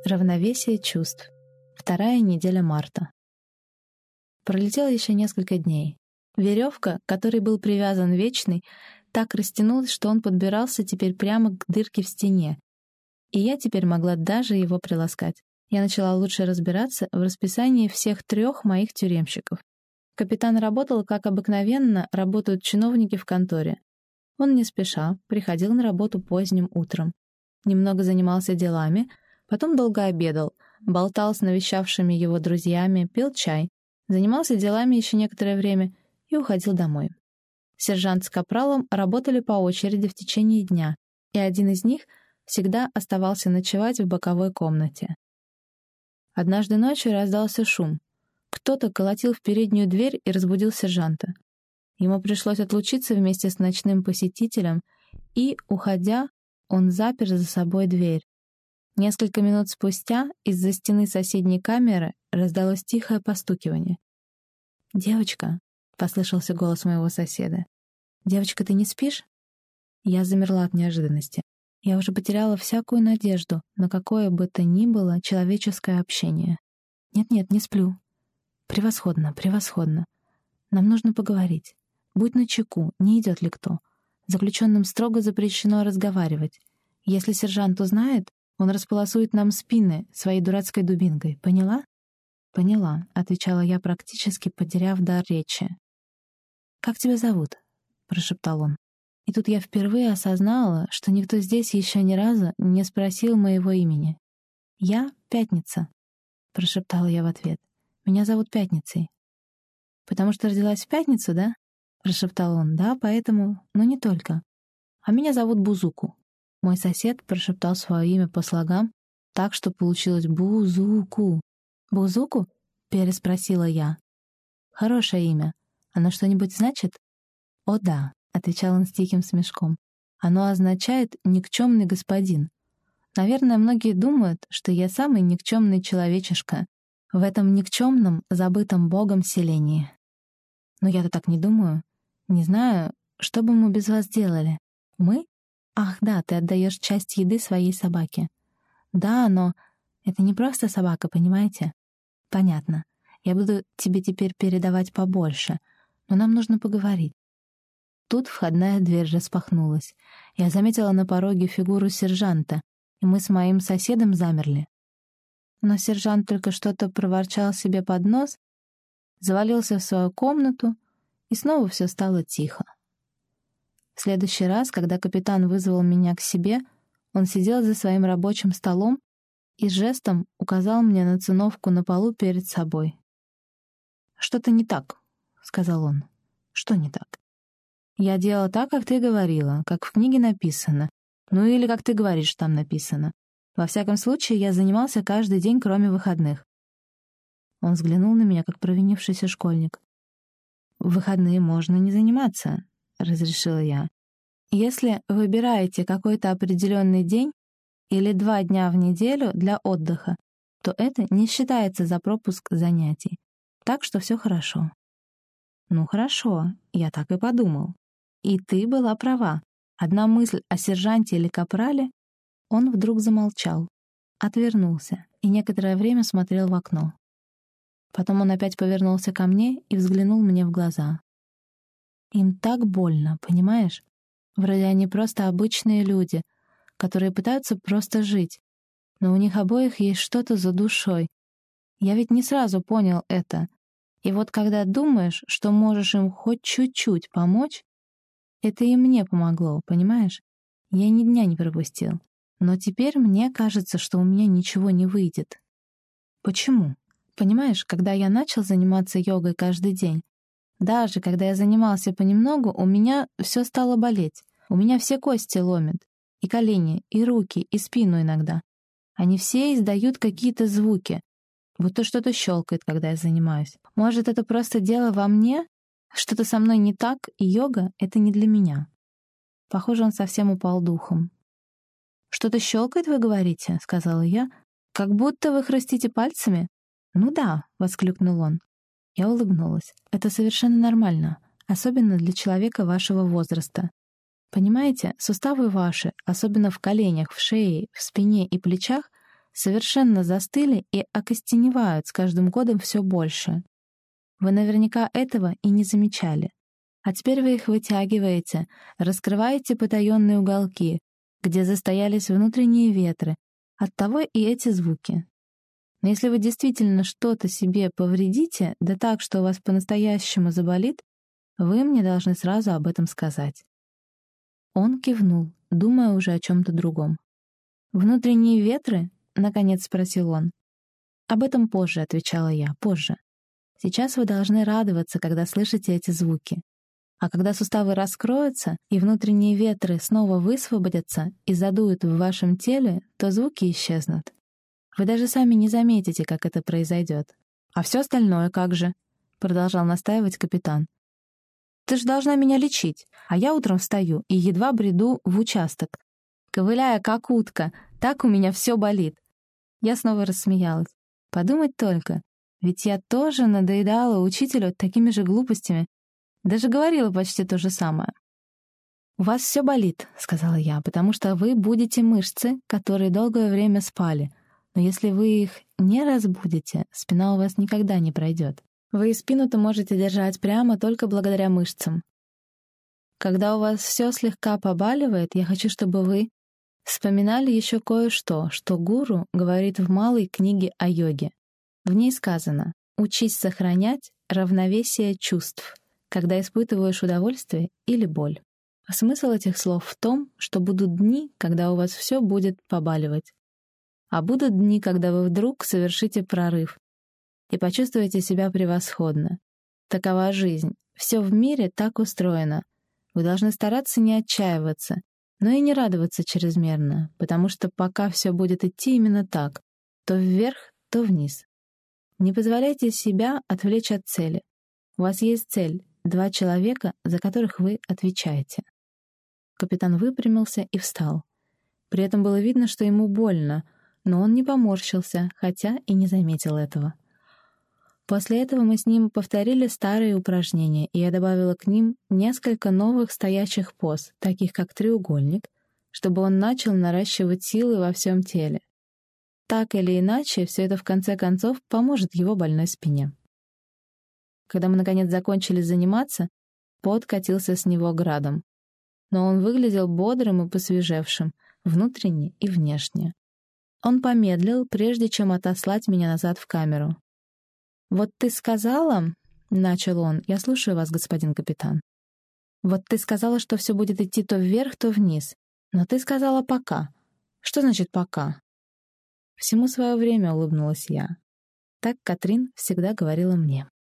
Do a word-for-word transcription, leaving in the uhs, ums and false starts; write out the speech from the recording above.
Равновесие чувств. Вторая неделя марта. Пролетело еще несколько дней. Веревка, к которой был привязан Вечный, так растянулась, что он подбирался теперь прямо к дырке в стене, и я теперь могла даже его приласкать. Я начала лучше разбираться в расписании всех трех моих тюремщиков. Капитан работал, как обыкновенно работают чиновники в конторе. Он не спеша приходил на работу поздним утром, немного занимался делами, потом долго обедал, болтал с навещавшими его друзьями, пил чай, занимался делами еще некоторое время и уходил домой. Сержант с капралом работали по очереди в течение дня, и один из них всегда оставался ночевать в боковой комнате. Однажды ночью раздался шум. Кто-то колотил в переднюю дверь и разбудил сержанта. Ему пришлось отлучиться вместе с ночным посетителем, и, уходя, он запер за собой дверь. Несколько минут спустя из-за стены соседней камеры раздалось тихое постукивание. «Девочка», — послышался голос моего соседа, — «девочка, ты не спишь?» Я замерла от неожиданности. Я уже потеряла всякую надежду на какое бы то ни было человеческое общение. «Нет-нет, не сплю». «Превосходно, превосходно. Нам нужно поговорить. Будь начеку, не идет ли кто. Заключенным строго запрещено разговаривать. Если сержант узнает, он располосует нам спины своей дурацкой дубинкой. Поняла?» «Поняла», — отвечала я, практически потеряв дар речи. «Как тебя зовут?» — прошептал он. И тут я впервые осознала, что никто здесь еще ни разу не спросил моего имени. «Я Пятница», — прошептала я в ответ. «Меня зовут Пятницей». «Потому что родилась в пятницу, да?» — прошептал он. «Да, поэтому, но не только. А меня зовут Бузуку». Мой сосед прошептал свое имя по слогам, так что получилось «Бузуку». «Бузуку?» — переспросила я. «Хорошее имя. Оно что-нибудь значит?» «О да», — отвечал он с тихим смешком. «Оно означает «никчемный господин». Наверное, многие думают, что я самый никчемный человечишка в этом никчемном, забытом Богом селении. Но я-то так не думаю. Не знаю, что бы мы без вас делали. Мы? Ах да, ты отдаешь часть еды своей собаке. Да, но это не просто собака, понимаете? Понятно. Я буду тебе теперь передавать побольше, но нам нужно поговорить. Тут входная дверь распахнулась. Я заметила на пороге фигуру сержанта, и мы с моим соседом замерли. Но сержант только что-то проворчал себе под нос, завалился в свою комнату, и снова все стало тихо. В следующий раз, когда капитан вызвал меня к себе, он сидел за своим рабочим столом и жестом указал мне на циновку на полу перед собой. «Что-то не так», — сказал он. «Что не так?» «Я делала так, как ты говорила, как в книге написано. Ну или как ты говоришь, там написано. Во всяком случае, я занимался каждый день, кроме выходных». Он взглянул на меня, как провинившийся школьник. «В выходные можно не заниматься», — разрешила я. «Если выбираете какой-то определенный день или два дня в неделю для отдыха, то это не считается за пропуск занятий. Так что все хорошо». «Ну хорошо, я так и подумал. И ты была права. Одна мысль о сержанте или капрале...» Он вдруг замолчал, отвернулся и некоторое время смотрел в окно. Потом он опять повернулся ко мне и взглянул мне в глаза. «Им так больно, понимаешь? Вроде они просто обычные люди, которые пытаются просто жить, но у них обоих есть что-то за душой. Я ведь не сразу понял это. И вот когда думаешь, что можешь им хоть чуть-чуть помочь, это и мне помогло, понимаешь? Я ни дня не пропустил. Но теперь мне кажется, что у меня ничего не выйдет». «Почему?» «Понимаешь, когда я начал заниматься йогой каждый день, даже когда я занимался понемногу, у меня все стало болеть. У меня все кости ломят. И колени, и руки, и спину иногда. Они все издают какие-то звуки. Будто что-то щелкает, когда я занимаюсь. Может, это просто дело во мне? Что-то со мной не так, и йога — это не для меня». Похоже, он совсем упал духом. «Что-то щелкает, вы говорите?» — сказала я. «Как будто вы хрустите пальцами?» «Ну да», — воскликнул он. Я улыбнулась. «Это совершенно нормально, особенно для человека вашего возраста. Понимаете, суставы ваши, особенно в коленях, в шее, в спине и плечах, совершенно застыли и окостеневают с каждым годом все больше. Вы наверняка этого и не замечали. А теперь вы их вытягиваете, раскрываете потаенные уголки, где застоялись внутренние ветры, оттого и эти звуки. Но если вы действительно что-то себе повредите, да так, что у вас по-настоящему заболит, вы мне должны сразу об этом сказать». Он кивнул, думая уже о чем-то другом. «Внутренние ветры?» — наконец спросил он. «Об этом позже», — отвечала я, — «позже. Сейчас вы должны радоваться, когда слышите эти звуки. А когда суставы раскроются, и внутренние ветры снова высвободятся и задуют в вашем теле, то звуки исчезнут. Вы даже сами не заметите, как это произойдет. А все остальное как же?» — продолжал настаивать капитан. «Ты же должна меня лечить, а я утром встаю и едва бреду в участок. Ковыляя, как утка, так у меня все болит». Я снова рассмеялась. Подумать только, ведь я тоже надоедала учителю такими же глупостями, даже говорила почти то же самое. «У вас все болит», — сказала я, «потому что вы будете мышцы, которые долгое время спали. Но если вы их не разбудите, спина у вас никогда не пройдет. Вы и спину-то можете держать прямо только благодаря мышцам. Когда у вас все слегка побаливает, я хочу, чтобы вы вспоминали еще кое-что, что гуру говорит в малой книге о йоге. В ней сказано: «Учись сохранять равновесие чувств, когда испытываешь удовольствие или боль». А смысл этих слов в том, что будут дни, когда у вас все будет побаливать. А будут дни, когда вы вдруг совершите прорыв и почувствуете себя превосходно. Такова жизнь. Все в мире так устроено. Вы должны стараться не отчаиваться, но и не радоваться чрезмерно, потому что пока все будет идти именно так, то вверх, то вниз. Не позволяйте себя отвлечь от цели. У вас есть цель — два человека, за которых вы отвечаете. Капитан выпрямился и встал. При этом было видно, что ему больно, но он не поморщился, хотя и не заметил этого. После этого мы с ним повторили старые упражнения, и я добавила к ним несколько новых стоячих поз, таких как треугольник, чтобы он начал наращивать силы во всем теле. Так или иначе, все это в конце концов поможет его больной спине. Когда мы наконец закончили заниматься, пот катился с него градом. Но он выглядел бодрым и посвежевшим, внутренне и внешне. Он помедлил, прежде чем отослать меня назад в камеру. «Вот ты сказала...» — начал он. «Я слушаю вас, господин капитан. Вот ты сказала, что все будет идти то вверх, то вниз. Но ты сказала «пока». Что значит «пока»?» «Всему свое время», — улыбнулась я. Так Катрин всегда говорила мне.